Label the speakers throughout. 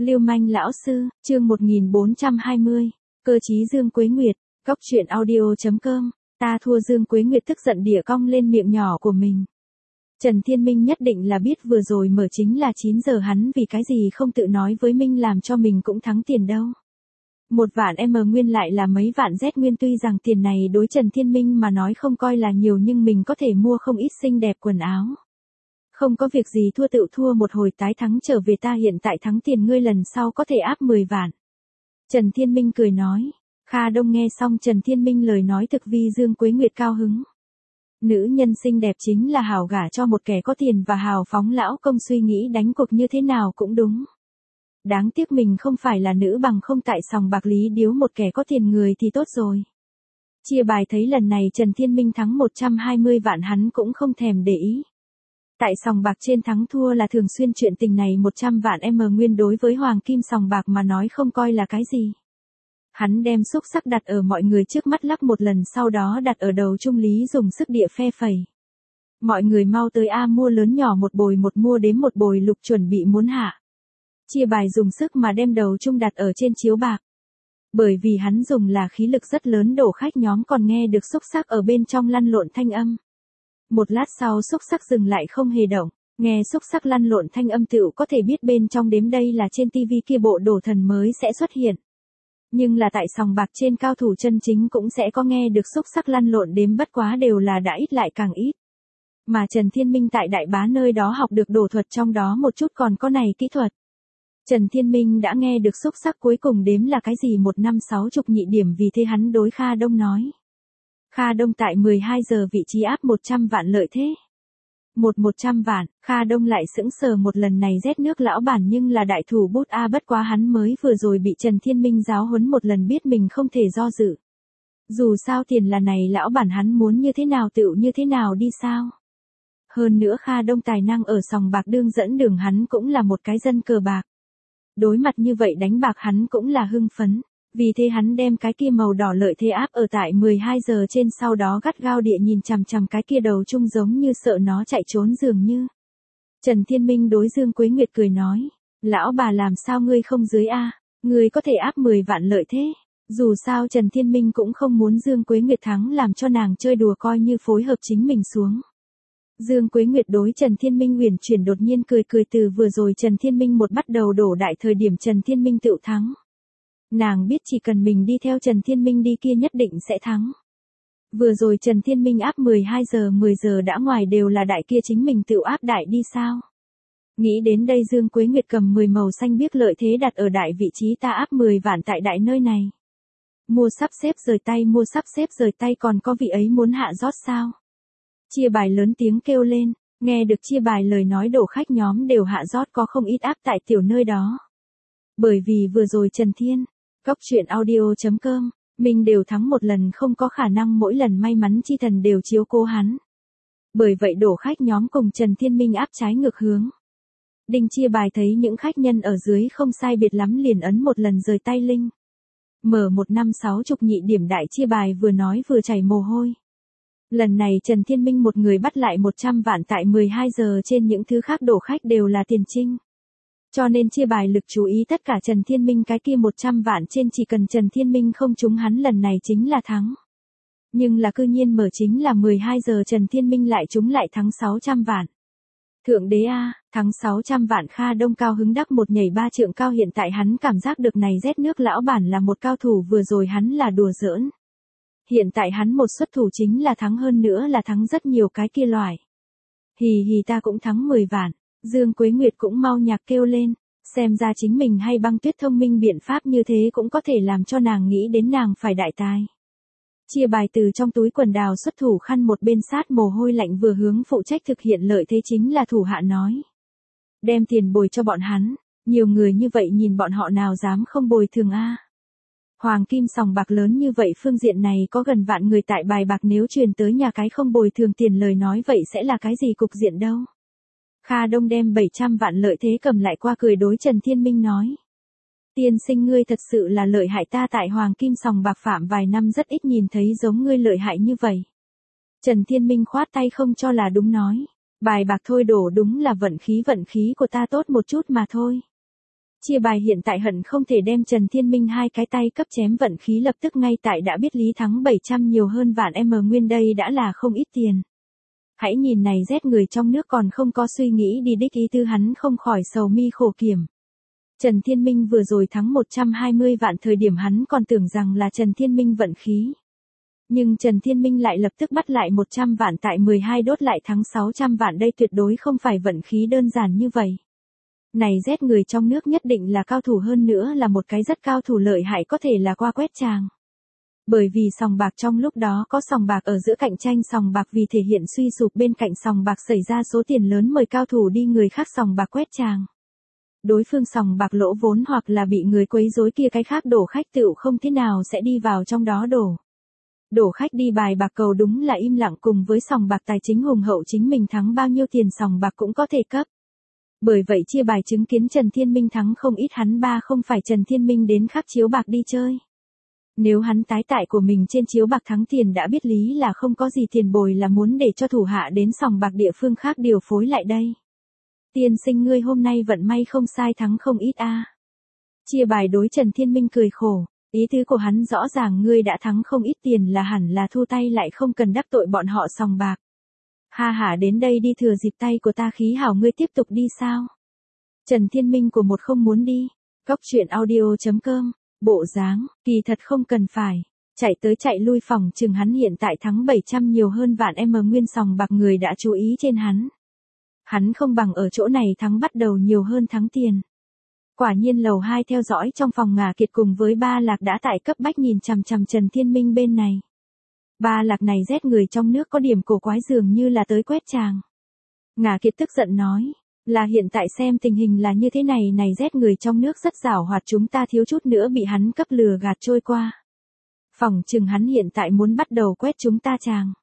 Speaker 1: Lưu manh lão sư, chương 1420. Cơ chí Dương Quế Nguyệt, Cóc truyện audio.com. Ta thua. Dương Quế Nguyệt tức giận đỉa cong lên miệng nhỏ của mình. Trần Thiên Minh nhất định là biết vừa rồi mở chính là 9 giờ, hắn vì cái gì không tự nói với Minh làm cho mình cũng thắng tiền đâu. 1 vạn M nguyên lại là mấy vạn Z nguyên, tuy rằng tiền này đối Trần Thiên Minh mà nói không coi là nhiều nhưng mình có thể mua không ít xinh đẹp quần áo. Không có việc gì thua tự thua một hồi tái thắng trở về, ta hiện tại thắng tiền ngươi lần sau có thể áp 10 vạn. Trần Thiên Minh cười nói. Kha Đông nghe xong Trần Thiên Minh lời nói thực vi Dương Quế Nguyệt cao hứng. Nữ nhân xinh đẹp chính là hảo gả cho một kẻ có tiền và hào phóng, lão công suy nghĩ đánh cuộc như thế nào cũng đúng. Đáng tiếc mình không phải là nữ, bằng không tại sòng bạc lý điếu một kẻ có tiền người thì tốt rồi. Chia bài thấy lần này Trần Thiên Minh thắng 120 vạn hắn cũng không thèm để ý. Tại sòng bạc trên thắng thua là thường xuyên, chuyện tình này 100 vạn M nguyên đối với hoàng kim sòng bạc mà nói không coi là cái gì. Hắn đem xúc xắc đặt ở mọi người trước mắt lắc một lần, sau đó đặt ở đầu trung lý dùng sức địa phe phẩy. Mọi người mau tới a, mua lớn nhỏ một bồi một, mua đếm một bồi lục chuẩn bị muốn hạ. Chia bài dùng sức mà đem đầu trung đặt ở trên chiếu bạc. Bởi vì hắn dùng là khí lực rất lớn, đổ khách nhóm còn nghe được xúc xắc ở bên trong lăn lộn thanh âm. Một lát sau xúc xắc dừng lại không hề động, nghe xúc xắc lăn lộn thanh âm tựu có thể biết bên trong đếm, đây là trên tivi kia bộ đổ thần mới sẽ xuất hiện. Nhưng là tại sòng bạc trên cao thủ chân chính cũng sẽ có nghe được xúc xắc lăn lộn đếm, bất quá đều là đã ít lại càng ít. Mà Trần Thiên Minh tại Đại Bá nơi đó học được đổ thuật, trong đó một chút còn có này kỹ thuật. Trần Thiên Minh đã nghe được xúc xắc cuối cùng đếm là cái gì, 150 nhị điểm, vì thế hắn đối Kha Đông nói. Kha Đông tại 12 giờ vị trí áp 100 vạn lợi thế. 100 vạn, Kha Đông lại sững sờ một lần này, rét nước lão bản nhưng là đại thủ bút a, bất quá hắn mới vừa rồi bị Trần Thiên Minh giáo huấn một lần, biết mình không thể do dự. Dù sao tiền là này lão bản, hắn muốn như thế nào tựu như thế nào đi sao. Hơn nữa Kha Đông tài năng ở sòng bạc đương dẫn đường, hắn cũng là một cái dân cờ bạc. Đối mặt như vậy đánh bạc hắn cũng là hưng phấn. Vì thế hắn đem cái kia màu đỏ lợi thế áp ở tại 12 giờ trên, sau đó gắt gao địa nhìn chằm chằm cái kia đầu chung giống như sợ nó chạy trốn dường như. Trần Thiên Minh đối Dương Quế Nguyệt cười nói. Lão bà làm sao ngươi không dưới a? Ngươi có thể áp 10 vạn lợi thế. Dù sao Trần Thiên Minh cũng không muốn Dương Quế Nguyệt thắng làm cho nàng chơi đùa, coi như phối hợp chính mình xuống. Dương Quế Nguyệt đối Trần Thiên Minh uyển chuyển đột nhiên cười cười, từ vừa rồi Trần Thiên Minh một bắt đầu đổ đại thời điểm Trần Thiên Minh tựu thắng. Nàng biết chỉ cần mình đi theo Trần Thiên Minh đi kia nhất định sẽ thắng. Vừa rồi Trần Thiên Minh áp 12 giờ 10 giờ đã ngoài đều là đại, kia chính mình tự áp đại đi sao. Nghĩ đến đây Dương Quế Nguyệt cầm 10 màu xanh biếc lợi thế đặt ở đại vị trí, ta áp 10 vạn tại đại nơi này. Mua sắp xếp rời tay, mua sắp xếp rời tay, còn có vị ấy muốn hạ rót sao. Chia bài lớn tiếng kêu lên, nghe được chia bài lời nói đổ khách nhóm đều hạ rót, có không ít áp tại tiểu nơi đó. Bởi vì vừa rồi Trần Thiên, Cóc truyện audio.com, mình đều thắng một lần, không có khả năng mỗi lần may mắn chi thần đều chiếu cố hắn. Bởi vậy đổ khách nhóm cùng Trần Thiên Minh áp trái ngược hướng. Đinh chia bài thấy những khách nhân ở dưới không sai biệt lắm liền ấn một lần rời tay linh. Mở 150 nhị điểm, đại chia bài vừa nói vừa chảy mồ hôi. Lần này Trần Thiên Minh một người bắt lại 100 vạn tại 12 giờ trên, những thứ khác đổ khách đều là tiền trinh. Cho nên chia bài lực chú ý tất cả Trần Thiên Minh cái kia 100 vạn trên, chỉ cần Trần Thiên Minh không trúng hắn lần này chính là thắng. Nhưng là cư nhiên mở chính là 12 giờ Trần Thiên Minh lại trúng, lại thắng 600 vạn. Thượng đế a, thắng 600 vạn. Kha Đông cao hứng đắc một nhảy 3 trượng cao, hiện tại hắn cảm giác được này rét nước lão bản là một cao thủ, vừa rồi hắn là đùa giỡn. Hiện tại hắn một xuất thủ chính là thắng, hơn nữa là thắng rất nhiều cái kia loại. Hì hì, ta cũng thắng 10 vạn. Dương Quế Nguyệt cũng mau nhạc kêu lên, xem ra chính mình hay Băng Tuyết thông minh, biện pháp như thế cũng có thể làm cho nàng nghĩ đến nàng phải đại tài. Chia bài từ trong túi quần đào xuất thủ khăn, một bên sát mồ hôi lạnh vừa hướng phụ trách thực hiện lợi thế chính là thủ hạ nói. Đem tiền bồi cho bọn hắn, nhiều người như vậy nhìn bọn họ nào dám không bồi thường a. Hoàng kim sòng bạc lớn như vậy, phương diện này có gần vạn người tại bài bạc, nếu truyền tới nhà cái không bồi thường tiền lời nói vậy sẽ là cái gì cục diện đâu. Kha Đông đem 700 vạn lợi thế cầm lại qua, cười đối Trần Thiên Minh nói. Tiên sinh ngươi thật sự là lợi hại, ta tại Hoàng kim sòng bạc phạm vài năm rất ít nhìn thấy giống ngươi lợi hại như vậy. Trần Thiên Minh khoát tay không cho là đúng nói. Bài bạc thôi đổ, đúng là vận khí của ta tốt một chút mà thôi. Chia bài hiện tại hận không thể đem Trần Thiên Minh hai cái tay cấp chém vận khí lập tức ngay tại đã biết Lý Thắng 700 nhiều hơn vạn nguyên đây đã là không ít tiền. Hãy nhìn này rét người trong nước còn không có suy nghĩ đi đích ý tư hắn không khỏi sầu mi khổ kiểm. Trần Thiên Minh vừa rồi thắng 120 vạn thời điểm hắn còn tưởng rằng là Trần Thiên Minh vận khí. Nhưng Trần Thiên Minh lại lập tức bắt lại 100 vạn tại 12 đốt lại thắng 600 vạn đây tuyệt đối không phải vận khí đơn giản như vậy. Này rét người trong nước nhất định là cao thủ hơn nữa là một cái rất cao thủ lợi hại có thể là qua quét tràng. Bởi vì sòng bạc trong lúc đó có sòng bạc ở giữa cạnh tranh sòng bạc vì thể hiện suy sụp bên cạnh sòng bạc xảy ra số tiền lớn mời cao thủ đi người khác sòng bạc quét tràng. Đối phương sòng bạc lỗ vốn hoặc là bị người quấy rối kia cái khác đổ khách tựu không thế nào sẽ đi vào trong đó đổ. Đổ khách đi bài bạc cầu đúng là im lặng cùng với sòng bạc tài chính hùng hậu chính mình thắng bao nhiêu tiền sòng bạc cũng có thể cấp. Bởi vậy chia bài chứng kiến Trần Thiên Minh thắng không ít hắn ba không phải Trần Thiên Minh đến khắp chiếu bạc đi chơi. Nếu hắn tái tại của mình trên chiếu bạc thắng tiền đã biết lý là không có gì tiền bồi là muốn để cho thủ hạ đến sòng bạc địa phương khác điều phối lại đây. Tiên sinh ngươi hôm nay vận may không sai thắng không ít a. Chia bài đối Trần Thiên Minh cười khổ, ý tứ của hắn rõ ràng ngươi đã thắng không ít tiền là hẳn là thu tay lại không cần đắc tội bọn họ sòng bạc. Ha hả đến đây đi thừa dịp tay của ta khí hảo ngươi tiếp tục đi sao? Trần Thiên Minh của một không muốn đi. Cóc truyện audio.com, bộ dáng, kỳ thật không cần phải. Chạy tới chạy lui phòng chừng hắn hiện tại thắng 700 nhiều hơn vạn nguyên sòng bạc người đã chú ý trên hắn. Hắn không bằng ở chỗ này thắng bắt đầu nhiều hơn thắng tiền. Quả nhiên lầu 2 theo dõi trong phòng Ngà Kiệt cùng với Ba Lạc đã tại cấp bách nhìn chằm chằm Trần Thiên Minh bên này. Ba Lạc này rét người trong nước có điểm cổ quái dường như là tới quét tràng. Ngà Kiệt tức giận nói, là hiện tại xem tình hình là như thế này rét người trong nước rất giảo hoạt chúng ta thiếu chút nữa bị hắn cấp lừa gạt trôi qua. Phòng chừng hắn hiện tại muốn bắt đầu quét chúng ta tràng.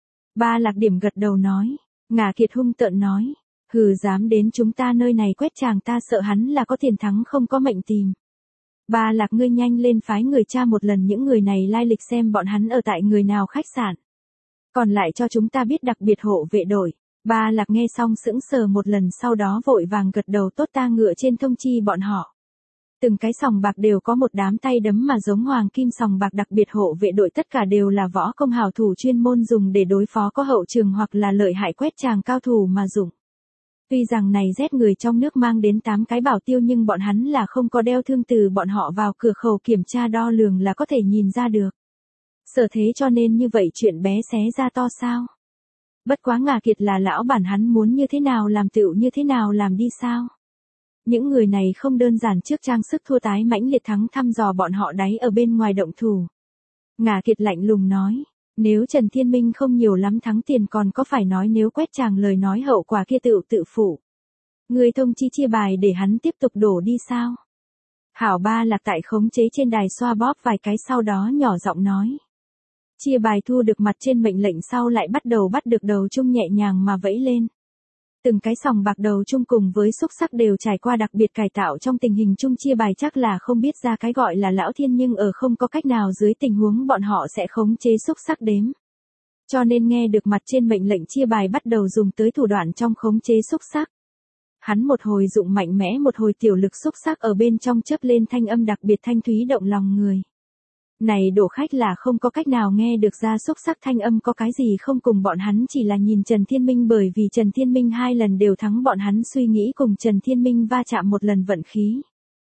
Speaker 1: Ba Lạc điểm gật đầu nói, Ngà Kiệt hung tợn nói, hừ dám đến chúng ta nơi này quét tràng ta sợ hắn là có tiền thắng không có mệnh tìm. Ba Lạc ngươi nhanh lên phái người tra một lần những người này lai lịch xem bọn hắn ở tại người nào khách sạn. Còn lại cho chúng ta biết đặc biệt hộ vệ đội. Ba Lạc nghe xong sững sờ một lần sau đó vội vàng gật đầu tốt ta ngựa trên thông chi bọn họ. Từng cái sòng bạc đều có một đám tay đấm mà giống hoàng kim sòng bạc đặc biệt hộ vệ đội tất cả đều là võ công hảo thủ chuyên môn dùng để đối phó có hậu trường hoặc là lợi hại quét tràng cao thủ mà dùng. Tuy rằng này rét người trong nước mang đến 8 cái bảo tiêu nhưng bọn hắn là không có đeo thương từ bọn họ vào cửa khẩu kiểm tra đo lường là có thể nhìn ra được. Sở thế cho nên như vậy chuyện bé xé ra to sao. Bất quá Ngà Kiệt là lão bản hắn muốn như thế nào làm tựu như thế nào làm đi sao. Những người này không đơn giản trước trang sức thua tái mãnh liệt thắng thăm dò bọn họ đáy ở bên ngoài động thủ. Ngà Kiệt lạnh lùng nói. Nếu Trần Thiên Minh không nhiều lắm thắng tiền còn có phải nói nếu quét chàng lời nói hậu quả kia tự phụ. Người thông chi chia bài để hắn tiếp tục đổ đi sao? Hảo Ba Lạc tại khống chế trên đài xoa bóp vài cái sau đó nhỏ giọng nói. Chia bài thu được mặt trên mệnh lệnh sau lại bắt được đầu chung nhẹ nhàng mà vẫy lên. Từng cái sòng bạc đầu chung cùng với xúc sắc đều trải qua đặc biệt cải tạo trong tình hình chung chia bài chắc là không biết ra cái gọi là lão thiên nhưng ở không có cách nào dưới tình huống bọn họ sẽ khống chế xúc sắc đếm. Cho nên nghe được mặt trên mệnh lệnh chia bài bắt đầu dùng tới thủ đoạn trong khống chế xúc sắc. Hắn một hồi dụng mạnh mẽ một hồi tiểu lực xúc sắc ở bên trong chớp lên thanh âm đặc biệt thanh thúy động lòng người. Này đổ khách là không có cách nào nghe được ra xúc sắc thanh âm có cái gì không cùng bọn hắn chỉ là nhìn Trần Thiên Minh bởi vì Trần Thiên Minh 2 lần đều thắng bọn hắn suy nghĩ cùng Trần Thiên Minh va chạm một lần vận khí.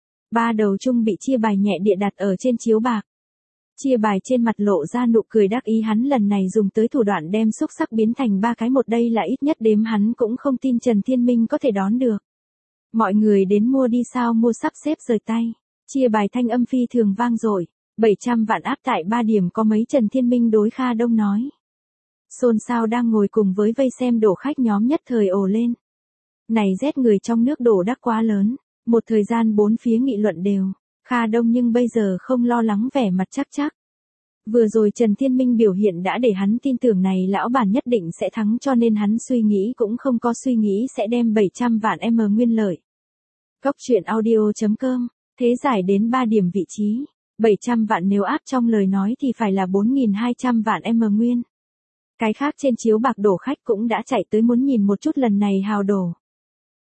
Speaker 1: Ba đầu chung bị chia bài nhẹ địa đặt ở trên chiếu bạc. Chia bài trên mặt lộ ra nụ cười đắc ý hắn lần này dùng tới thủ đoạn đem xúc sắc biến thành 3 cái một đây là ít nhất đếm hắn cũng không tin Trần Thiên Minh có thể đón được. Mọi người đến mua đi sao mua sắp xếp rời tay. Chia bài thanh âm phi thường vang dội. 700 vạn áp tại 3 điểm có mấy Trần Thiên Minh đối Kha Đông nói. Xôn xao đang ngồi cùng với vây xem đổ khách nhóm nhất thời ồ lên. Này rét người trong nước đổ đắc quá lớn, một thời gian bốn phía nghị luận đều. Kha Đông nhưng bây giờ không lo lắng vẻ mặt chắc. Vừa rồi Trần Thiên Minh biểu hiện đã để hắn tin tưởng này lão bản nhất định sẽ thắng cho nên hắn suy nghĩ cũng không có suy nghĩ sẽ đem 700 vạn nguyên lợi. Cóc truyện audio.com, thế giải đến 3 điểm vị trí. 700 vạn nếu áp trong lời nói thì phải là 4.200 vạn nguyên. Cái khác trên chiếu bạc đổ khách cũng đã chạy tới muốn nhìn một chút lần này hào đổ.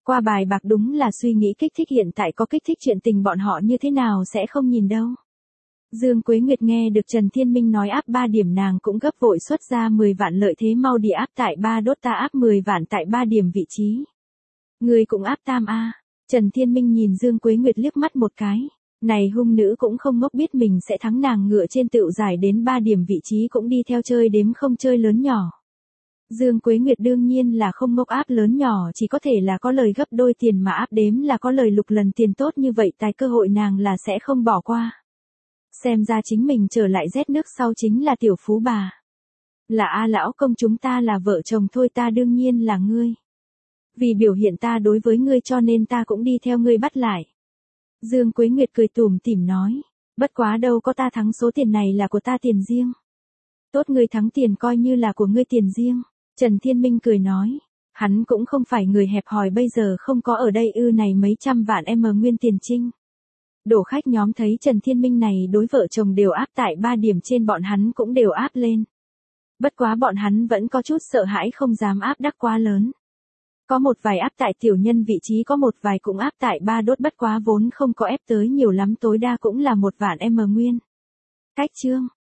Speaker 1: Qua bài bạc đúng là suy nghĩ kích thích, hiện tại có kích thích chuyện tình bọn họ như thế nào sẽ không nhìn đâu. Dương Quế Nguyệt nghe được Trần Thiên Minh nói áp 3 điểm nàng cũng gấp vội xuất ra 10 vạn, lợi thế mau đi áp tại 3 đốt, ta áp 10 vạn tại 3 điểm vị trí. Người cũng áp tam a. Trần Thiên Minh nhìn Dương Quế Nguyệt liếc mắt một cái. Này hung nữ cũng không ngốc, biết mình sẽ thắng nàng, ngựa trên tựu giải đến 3 điểm vị trí cũng đi theo chơi đếm không chơi lớn nhỏ. Dương Quế Nguyệt đương nhiên là không ngốc, áp lớn nhỏ chỉ có thể là có lời gấp đôi tiền, mà áp đếm là có lời lục lần tiền, tốt như vậy tài cơ hội nàng là sẽ không bỏ qua. Xem ra chính mình trở lại rét nước sau chính là tiểu phú bà. Là a lão công, chúng ta là vợ chồng thôi, ta đương nhiên là ngươi. Vì biểu hiện ta đối với ngươi cho nên ta cũng đi theo ngươi bắt lại. Dương Quế Nguyệt cười tủm tỉm nói. Bất quá đâu có, ta thắng, số tiền này là của ta tiền riêng. Tốt, ngươi thắng tiền coi như là của ngươi tiền riêng. Trần Thiên Minh cười nói. Hắn cũng không phải người hẹp hòi, bây giờ không có ở đây ư, này mấy trăm vạn nguyên tiền trinh. Đổ khách nhóm thấy Trần Thiên Minh này đối vợ chồng đều áp tại 3 điểm trên, bọn hắn cũng đều áp lên. Bất quá bọn hắn vẫn có chút sợ hãi, không dám áp đắc quá lớn. Có một vài áp tại tiểu nhân vị trí, có một vài cũng áp tại 3 đốt, bất quá vốn không có ép tới nhiều lắm, tối đa cũng là 1 vạn nguyên. Cách chương